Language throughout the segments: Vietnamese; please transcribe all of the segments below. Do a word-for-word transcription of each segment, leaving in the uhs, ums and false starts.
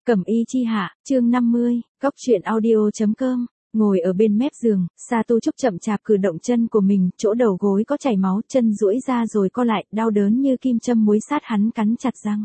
Cẩm y chi hạ, chương năm mươi, góc truyện audio.com. Ngồi ở bên mép giường, Sa Tu Trúc chậm chạp cử động chân của mình, chỗ đầu gối có chảy máu, chân duỗi ra rồi co lại, đau đớn như kim châm muối sát hắn cắn chặt răng.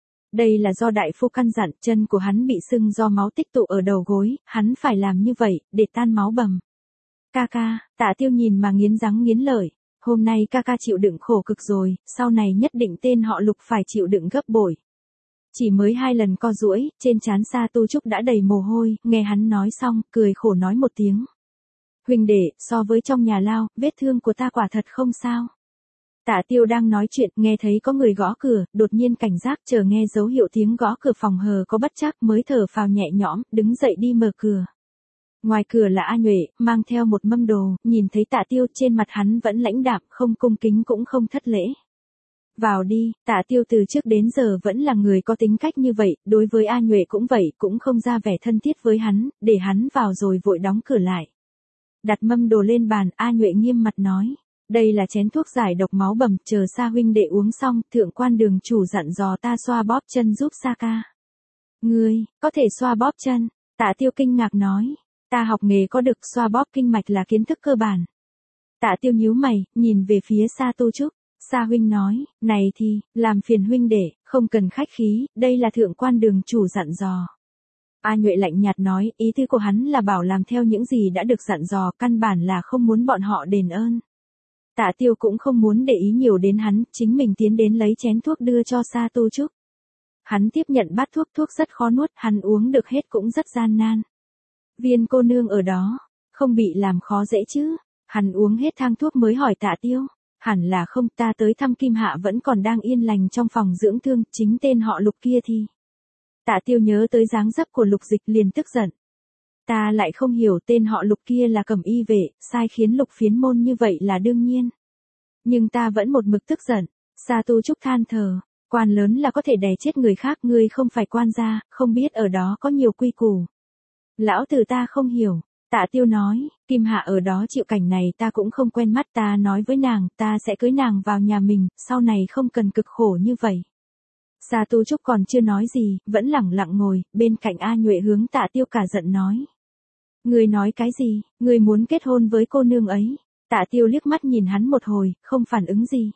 Đây là do đại phu căn dặn, chân của hắn bị sưng do máu tích tụ ở đầu gối, hắn phải làm như vậy, để tan máu bầm. Ca ca, Tạ Tiêu nhìn mà nghiến răng nghiến lợi, hôm nay ca ca chịu đựng khổ cực rồi, sau này nhất định tên họ Lục phải chịu đựng gấp bội. Chỉ mới hai lần co duỗi, trên trán Sa Tu Trúc đã đầy mồ hôi, nghe hắn nói xong, cười khổ nói một tiếng. Huynh đệ, so với trong nhà lao, vết thương của ta quả thật không sao. Tạ Tiêu đang nói chuyện, nghe thấy có người gõ cửa, đột nhiên cảnh giác chờ nghe dấu hiệu tiếng gõ cửa phòng hờ có bất trắc mới thở phào nhẹ nhõm, đứng dậy đi mở cửa. Ngoài cửa là A Nhuệ, mang theo một mâm đồ, nhìn thấy Tạ Tiêu trên mặt hắn vẫn lãnh đạm, không cung kính cũng không thất lễ. Vào đi, Tạ Tiêu từ trước đến giờ vẫn là người có tính cách như vậy, đối với A Nhuệ cũng vậy, cũng không ra vẻ thân thiết với hắn, để hắn vào rồi vội đóng cửa lại. Đặt mâm đồ lên bàn, A Nhuệ nghiêm mặt nói, đây là chén thuốc giải độc máu bầm, chờ Sa huynh đệ uống xong, thượng quan đường chủ dặn dò ta xoa bóp chân giúp Sa ca. Ngươi, có thể xoa bóp chân? Tạ Tiêu kinh ngạc nói, ta học nghề có được, xoa bóp kinh mạch là kiến thức cơ bản. Tạ Tiêu nhíu mày, nhìn về phía Sa Tu Trúc. Sa huynh nói, này thì, làm phiền huynh để, không cần khách khí, đây là thượng quan đường chủ dặn dò. A Nhuệ lạnh nhạt nói, ý tư của hắn là bảo làm theo những gì đã được dặn dò, căn bản là không muốn bọn họ đền ơn. Tạ Tiêu cũng không muốn để ý nhiều đến hắn, chính mình tiến đến lấy chén thuốc đưa cho Sa Tu Trúc. Hắn tiếp nhận bát thuốc, thuốc rất khó nuốt, hắn uống được hết cũng rất gian nan. Viên cô nương ở đó, không bị làm khó dễ chứ? Hắn uống hết thang thuốc mới hỏi Tạ Tiêu. Hẳn là không, ta tới thăm Kim Hạ vẫn còn đang yên lành trong phòng dưỡng thương, chính tên họ Lục kia thì. Tạ Tiêu nhớ tới dáng dấp của Lục Dịch liền tức giận. Ta lại không hiểu tên họ Lục kia là Cẩm y vệ, sai khiến Lục phiến môn như vậy là đương nhiên. Nhưng ta vẫn một mực tức giận. Sa Tu Trúc than thở, quan lớn là có thể đè chết người khác, ngươi không phải quan gia, không biết ở đó có nhiều quy củ. Lão tử ta không hiểu. Tạ Tiêu nói, Kim Hạ ở đó chịu cảnh này ta cũng không quen mắt, ta nói với nàng, ta sẽ cưới nàng vào nhà mình, sau này không cần cực khổ như vậy. Sa Tu Trúc còn chưa nói gì, vẫn lẳng lặng ngồi, bên cạnh A Nhuệ hướng Tạ Tiêu cả giận nói. Ngươi nói cái gì, ngươi muốn kết hôn với cô nương ấy. Tạ Tiêu liếc mắt nhìn hắn một hồi, không phản ứng gì.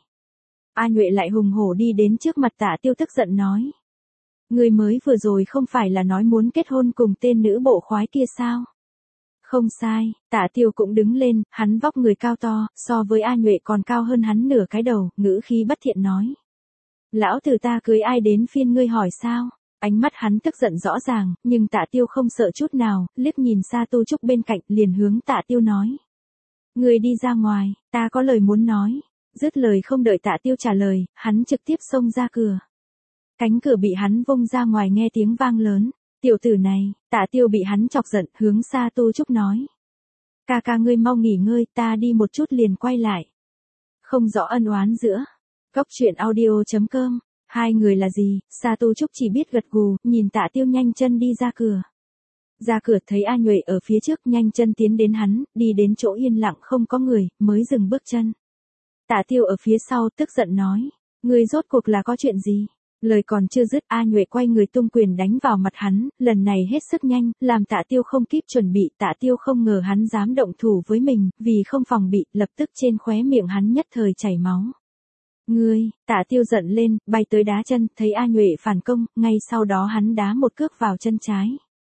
A Nhuệ lại hùng hổ đi đến trước mặt Tạ Tiêu tức giận nói. Ngươi mới vừa rồi không phải là nói muốn kết hôn cùng tên nữ bộ khoái kia sao? Không sai, Tạ Tiêu cũng đứng lên, hắn vóc người cao to, so với A Nhuệ còn cao hơn hắn nửa cái đầu, ngữ khí bất thiện nói. Lão tử ta cưới ai đến phiên ngươi hỏi sao? Ánh mắt hắn tức giận rõ ràng, nhưng Tạ Tiêu không sợ chút nào, liếc nhìn Sa Tu Trúc bên cạnh, liền hướng Tạ Tiêu nói. Ngươi đi ra ngoài, ta có lời muốn nói. Dứt lời không đợi Tạ Tiêu trả lời, hắn trực tiếp xông ra cửa. Cánh cửa bị hắn vung ra ngoài nghe tiếng vang lớn. Tiểu tử này, Tạ Tiêu bị hắn chọc giận, hướng Sa Tu Trúc nói. Ca ca ngươi mau nghỉ ngơi, ta đi một chút liền quay lại. Không rõ ân oán giữa. Góc truyện audio.com. Hai người là gì? Sa Tu Trúc chỉ biết gật gù, nhìn Tạ Tiêu nhanh chân đi ra cửa. Ra cửa thấy A Nhuệ ở phía trước, nhanh chân tiến đến hắn, đi đến chỗ yên lặng không có người, mới dừng bước chân. Tạ Tiêu ở phía sau tức giận nói. Ngươi rốt cuộc là có chuyện gì? Lời còn chưa dứt, A Nhuệ quay người tung quyền đánh vào mặt hắn, lần này hết sức nhanh, làm Tạ Tiêu không kịp chuẩn bị, Tạ Tiêu không ngờ hắn dám động thủ với mình, vì không phòng bị, lập tức trên khóe miệng hắn nhất thời chảy máu. Ngươi, Tạ Tiêu giận lên, bay tới đá chân, thấy A Nhuệ phản công, ngay sau đó hắn đá một cước vào chân trái.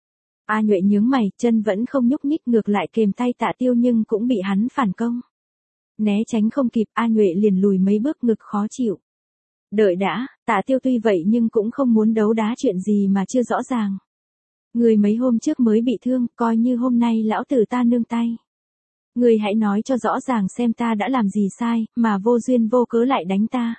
A Nhuệ nhướng mày, chân vẫn không nhúc nhích, ngược lại kềm tay Tạ Tiêu nhưng cũng bị hắn phản công. Né tránh không kịp, A Nhuệ liền lùi mấy bước, ngực khó chịu. Đợi đã, Tạ Tiêu tuy vậy nhưng cũng không muốn đấu đá chuyện gì mà chưa rõ ràng. Người mấy hôm trước mới bị thương, coi như hôm nay lão tử ta nương tay. Người hãy nói cho rõ ràng xem ta đã làm gì sai, mà vô duyên vô cớ lại đánh ta.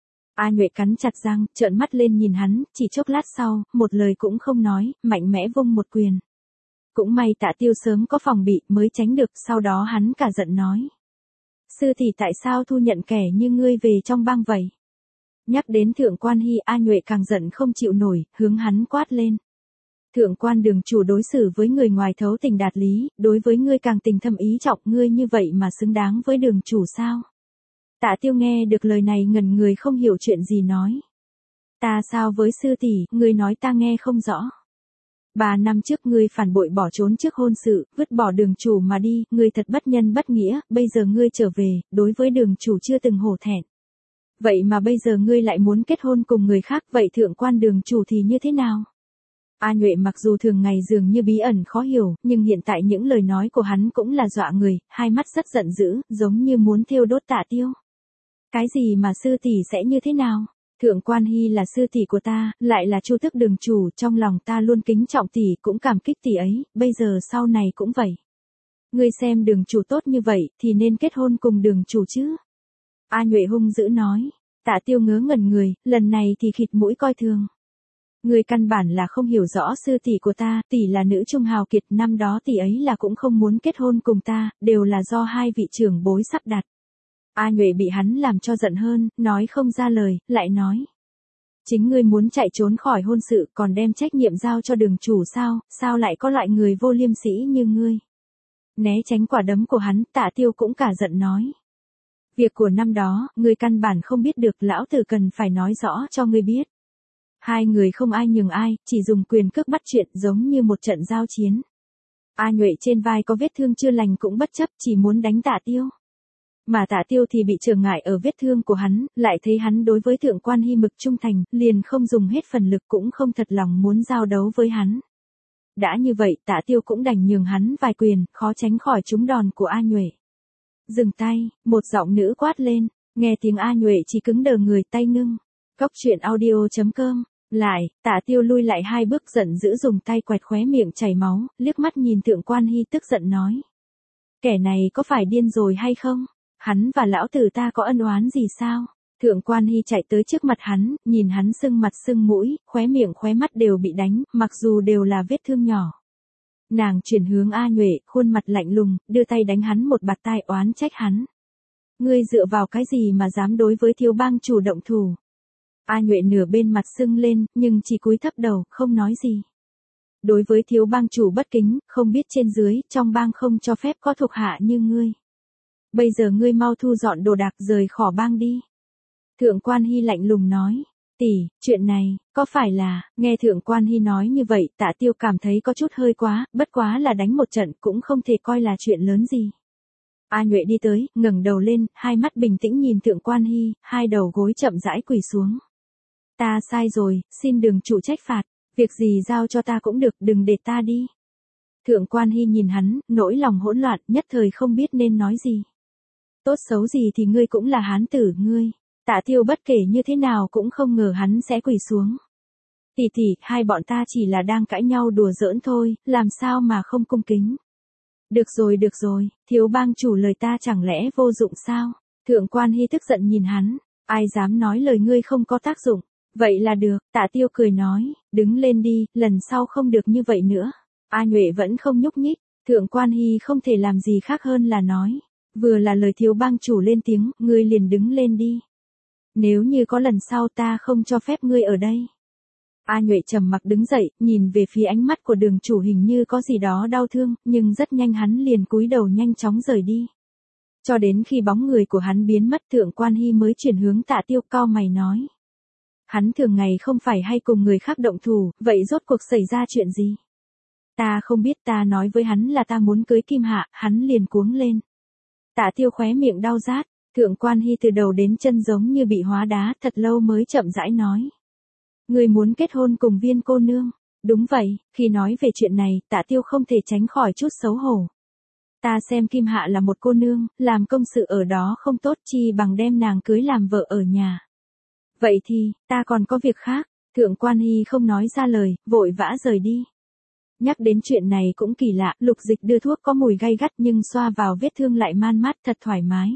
A Nhuệ cắn chặt răng, trợn mắt lên nhìn hắn, chỉ chốc lát sau, một lời cũng không nói, mạnh mẽ vung một quyền. Cũng may Tạ Tiêu sớm có phòng bị mới tránh được, sau đó hắn cả giận nói. Sư tỷ tại sao thu nhận kẻ như ngươi về trong bang vậy? Nhắc đến thượng quan Hy, A Nhuệ càng giận không chịu nổi, hướng hắn quát lên. Thượng quan đường chủ đối xử với người ngoài thấu tình đạt lý, đối với ngươi càng tình thâm ý trọng, ngươi như vậy mà xứng đáng với đường chủ sao? Tạ Tiêu nghe được lời này ngẩn người không hiểu chuyện gì nói. Ta sao với sư tỷ, ngươi nói ta nghe không rõ. Ba năm trước ngươi phản bội bỏ trốn trước hôn sự, vứt bỏ đường chủ mà đi, ngươi thật bất nhân bất nghĩa, bây giờ ngươi trở về, đối với đường chủ chưa từng hổ thẹn. Vậy mà bây giờ ngươi lại muốn kết hôn cùng người khác, vậy thượng quan đường chủ thì như thế nào? A Nhuệ mặc dù thường ngày dường như bí ẩn khó hiểu, nhưng hiện tại những lời nói của hắn cũng là dọa người, hai mắt rất giận dữ, giống như muốn thiêu đốt Tạ Tiêu. Cái gì mà sư tỷ sẽ như thế nào? Thượng quan Hy là sư tỷ của ta, lại là Chu Tước đường chủ, trong lòng ta luôn kính trọng tỷ, cũng cảm kích tỷ ấy, bây giờ sau này cũng vậy. Ngươi xem đường chủ tốt như vậy, thì nên kết hôn cùng đường chủ chứ? A Nhuệ hung dữ nói. Tạ Tiêu ngớ ngẩn người, lần này thì khịt mũi coi thường. Ngươi căn bản là không hiểu rõ sư tỷ của ta, tỷ là nữ trung hào kiệt, năm đó tỷ ấy là cũng không muốn kết hôn cùng ta, đều là do hai vị trưởng bối sắp đặt. A Nhuệ bị hắn làm cho giận hơn, nói không ra lời, lại nói. Chính ngươi muốn chạy trốn khỏi hôn sự, còn đem trách nhiệm giao cho đường chủ sao, sao lại có loại người vô liêm sỉ như ngươi? Né tránh quả đấm của hắn, Tạ Tiêu cũng cả giận nói. Việc của năm đó, ngươi căn bản không biết được, lão tử cần phải nói rõ cho ngươi biết. Hai người không ai nhường ai, chỉ dùng quyền cước bắt chuyện, giống như một trận giao chiến. A Nhuệ trên vai có vết thương chưa lành cũng bất chấp, chỉ muốn đánh Tạ Tiêu. Mà Tạ Tiêu thì bị trở ngại ở vết thương của hắn, lại thấy hắn đối với thượng quan Hy mực trung thành, liền không dùng hết phần lực, cũng không thật lòng muốn giao đấu với hắn. Đã như vậy, Tạ Tiêu cũng đành nhường hắn vài quyền, khó tránh khỏi trúng đòn của A Nhuệ. Dừng tay, một giọng nữ quát lên, nghe tiếng A Nhuệ chỉ cứng đờ người, tay ngưng. Cốc truyện audio chấm com. Lại, Tạ Tiêu lui lại hai bước, giận dữ dùng tay quẹt khóe miệng chảy máu, liếc mắt nhìn thượng quan Hy tức giận nói. Kẻ này có phải điên rồi hay không? Hắn và lão tử ta có ân oán gì sao? Thượng quan Hy chạy tới trước mặt hắn, nhìn hắn sưng mặt sưng mũi, khóe miệng khóe mắt đều bị đánh, mặc dù đều là vết thương nhỏ. Nàng chuyển hướng A Nhuệ, khuôn mặt lạnh lùng, đưa tay đánh hắn một bạt tai, oán trách hắn. Ngươi dựa vào cái gì mà dám đối với thiếu bang chủ động thủ? A Nhuệ nửa bên mặt sưng lên, nhưng chỉ cúi thấp đầu, không nói gì. Đối với thiếu bang chủ bất kính, không biết trên dưới, trong bang không cho phép có thuộc hạ như ngươi. Bây giờ ngươi mau thu dọn đồ đạc rời khỏi bang đi. Thượng quan Hy lạnh lùng nói. Tỷ, chuyện này, có phải là, nghe thượng quan Hy nói như vậy, Tạ Tiêu cảm thấy có chút hơi quá, bất quá là đánh một trận cũng không thể coi là chuyện lớn gì. A Nhuệ đi tới, ngẩng đầu lên, hai mắt bình tĩnh nhìn thượng quan Hy, hai đầu gối chậm rãi quỳ xuống. Ta sai rồi, xin đường chủ trách phạt, việc gì giao cho ta cũng được, đừng để ta đi. Thượng quan Hy nhìn hắn, nỗi lòng hỗn loạn, nhất thời không biết nên nói gì. Tốt xấu gì thì ngươi cũng là hán tử, ngươi. Tạ Tiêu bất kể như thế nào cũng không ngờ hắn sẽ quỳ xuống. Tỷ tỷ, hai bọn ta chỉ là đang cãi nhau đùa giỡn thôi, làm sao mà không cung kính. Được rồi được rồi, thiếu bang chủ lời ta chẳng lẽ vô dụng sao? Thượng quan Hy tức giận nhìn hắn, ai dám nói lời ngươi không có tác dụng. Vậy là được, Tạ Tiêu cười nói, đứng lên đi, lần sau không được như vậy nữa. A Nhuệ vẫn không nhúc nhích, thượng quan Hy không thể làm gì khác hơn là nói. Vừa là lời thiếu bang chủ lên tiếng, ngươi liền đứng lên đi. Nếu như có lần sau ta không cho phép ngươi ở đây. A Nhuệ trầm mặc đứng dậy, nhìn về phía ánh mắt của đường chủ hình như có gì đó đau thương, nhưng rất nhanh hắn liền cúi đầu nhanh chóng rời đi. Cho đến khi bóng người của hắn biến mất, thượng quan Hy mới chuyển hướng Tạ Tiêu, cau mày nói. Hắn thường ngày không phải hay cùng người khác động thủ, vậy rốt cuộc xảy ra chuyện gì? Ta không biết, ta nói với hắn là ta muốn cưới Kim Hạ, hắn liền cuống lên. Tạ Tiêu khóe miệng đau rát, thượng quan Hy từ đầu đến chân giống như bị hóa đá, thật lâu mới chậm rãi nói. Người muốn kết hôn cùng Viên cô nương. Đúng vậy, khi nói về chuyện này, Tạ Tiêu không thể tránh khỏi chút xấu hổ. Ta xem Kim Hạ là một cô nương, làm công sự ở đó không tốt, chi bằng đem nàng cưới làm vợ ở nhà. Vậy thì, ta còn có việc khác. Thượng quan Hy không nói ra lời, vội vã rời đi. Nhắc đến chuyện này cũng kỳ lạ, Lục Dịch đưa thuốc có mùi gay gắt nhưng xoa vào vết thương lại man mát, thật thoải mái.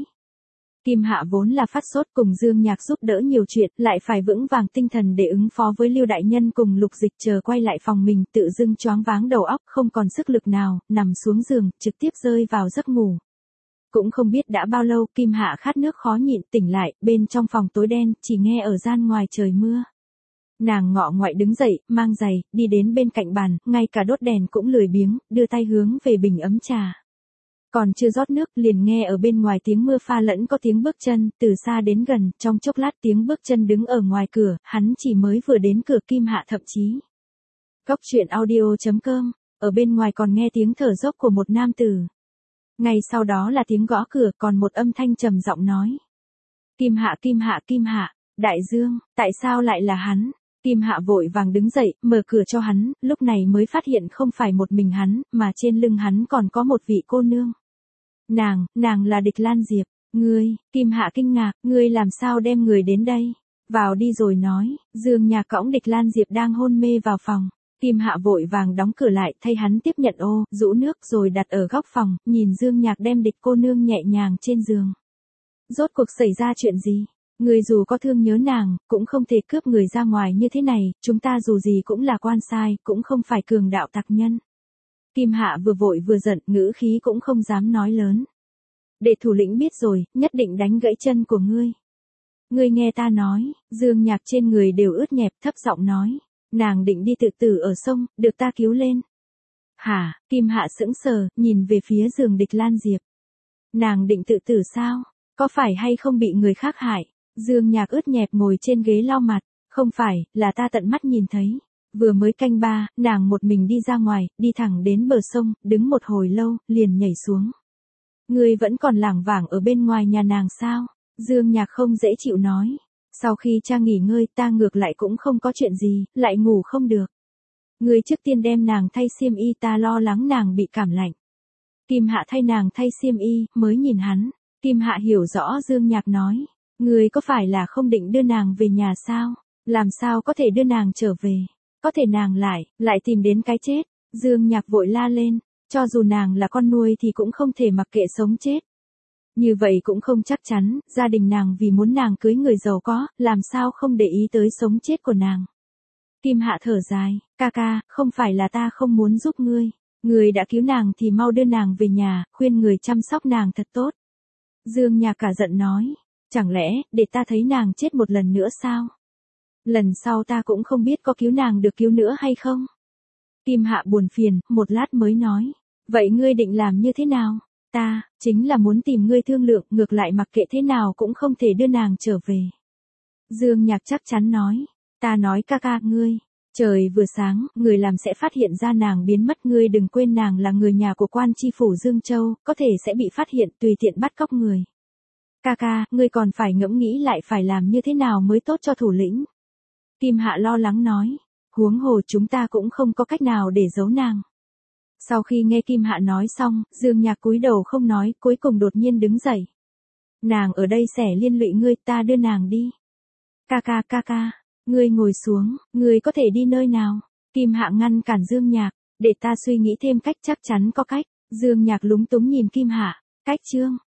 Kim Hạ vốn là phát sốt, cùng Dương Nhạc giúp đỡ nhiều chuyện, lại phải vững vàng tinh thần để ứng phó với Lưu Đại Nhân cùng Lục Dịch, chờ quay lại phòng mình, tự dưng choáng váng đầu óc, không còn sức lực nào, nằm xuống giường, trực tiếp rơi vào giấc ngủ. Cũng không biết đã bao lâu, Kim Hạ khát nước khó nhịn, tỉnh lại, bên trong phòng tối đen, chỉ nghe ở gian ngoài trời mưa. Nàng ngọ ngoại đứng dậy, mang giày, đi đến bên cạnh bàn, ngay cả đốt đèn cũng lười biếng, đưa tay hướng về bình ấm trà. Còn chưa rót nước, liền nghe ở bên ngoài tiếng mưa pha lẫn có tiếng bước chân, từ xa đến gần, trong chốc lát tiếng bước chân đứng ở ngoài cửa, hắn chỉ mới vừa đến cửa Kim Hạ thậm chí Cốc truyện audio chấm com, ở bên ngoài còn nghe tiếng thở dốc của một nam tử. Ngay sau đó là tiếng gõ cửa, còn một âm thanh trầm giọng nói. Kim Hạ, Kim Hạ, Kim Hạ, Đại Dương, tại sao lại là hắn? Kim Hạ vội vàng đứng dậy, mở cửa cho hắn, lúc này mới phát hiện không phải một mình hắn, mà trên lưng hắn còn có một vị cô nương. Nàng, nàng là Địch Lan Diệp. Ngươi, Kim Hạ kinh ngạc, ngươi làm sao đem người đến đây? Vào đi rồi nói, Dương Nhạc cõng Địch Lan Diệp đang hôn mê vào phòng. Kim Hạ vội vàng đóng cửa lại, thay hắn tiếp nhận ô, rũ nước rồi đặt ở góc phòng, nhìn Dương Nhạc đem Địch cô nương nhẹ nhàng trên giường. Rốt cuộc xảy ra chuyện gì? Người dù có thương nhớ nàng, cũng không thể cướp người ra ngoài như thế này, chúng ta dù gì cũng là quan sai, cũng không phải cường đạo tặc nhân. Kim Hạ vừa vội vừa giận, ngữ khí cũng không dám nói lớn. Để thủ lĩnh biết rồi, nhất định đánh gãy chân của ngươi. Ngươi nghe ta nói, Dương Nhạc trên người đều ướt nhẹp, thấp giọng nói. Nàng định đi tự tử ở sông, được ta cứu lên. Hả, Kim Hạ sững sờ, nhìn về phía giường Địch Lan Diệp. Nàng định tự tử sao? Có phải hay không bị người khác hại? Dương Nhạc ướt nhẹp ngồi trên ghế lau mặt. Không phải, là ta tận mắt nhìn thấy. Vừa mới canh ba, nàng một mình đi ra ngoài, đi thẳng đến bờ sông, đứng một hồi lâu, liền nhảy xuống. Ngươi vẫn còn lảng vảng ở bên ngoài nhà nàng sao? Dương Nhạc không dễ chịu nói. Sau khi cha nghỉ ngơi ta ngược lại cũng không có chuyện gì, lại ngủ không được. Ngươi trước tiên đem nàng thay xiêm y, ta lo lắng nàng bị cảm lạnh. Kim Hạ thay nàng thay xiêm y, mới nhìn hắn. Kim Hạ hiểu rõ Dương Nhạc nói. Ngươi có phải là không định đưa nàng về nhà sao? Làm sao có thể đưa nàng trở về? Có thể nàng lại, lại tìm đến cái chết. Dương Nhạc vội la lên. Cho dù nàng là con nuôi thì cũng không thể mặc kệ sống chết. Như vậy cũng không chắc chắn, gia đình nàng vì muốn nàng cưới người giàu có, làm sao không để ý tới sống chết của nàng. Kim Hạ thở dài, ca ca, không phải là ta không muốn giúp ngươi. Ngươi đã cứu nàng thì mau đưa nàng về nhà, khuyên người chăm sóc nàng thật tốt. Dương Nhạc cả giận nói, chẳng lẽ, để ta thấy nàng chết một lần nữa sao? Lần sau ta cũng không biết có cứu nàng được cứu nữa hay không? Kim Hạ buồn phiền, một lát mới nói, vậy ngươi định làm như thế nào? Ta, chính là muốn tìm ngươi thương lượng, ngược lại mặc kệ thế nào cũng không thể đưa nàng trở về. Dương Nhạc chắc chắn nói, ta nói ca ca, ngươi, trời vừa sáng, người làm sẽ phát hiện ra nàng biến mất, ngươi đừng quên nàng là người nhà của quan tri phủ Dương Châu, có thể sẽ bị phát hiện tùy tiện bắt cóc người. Ca ca, ngươi còn phải ngẫm nghĩ lại phải làm như thế nào mới tốt cho thủ lĩnh. Kim Hạ lo lắng nói, huống hồ chúng ta cũng không có cách nào để giấu nàng. Sau khi nghe Kim Hạ nói xong, Dương Nhạc cúi đầu không nói, cuối cùng đột nhiên đứng dậy. Nàng ở đây sẽ liên lụy ngươi, ta đưa nàng đi. Ca ca ca ca, ngươi ngồi xuống, ngươi có thể đi nơi nào? Kim Hạ ngăn cản Dương Nhạc, để ta suy nghĩ thêm cách, chắc chắn có cách. Dương Nhạc lúng túng nhìn Kim Hạ, cách chương.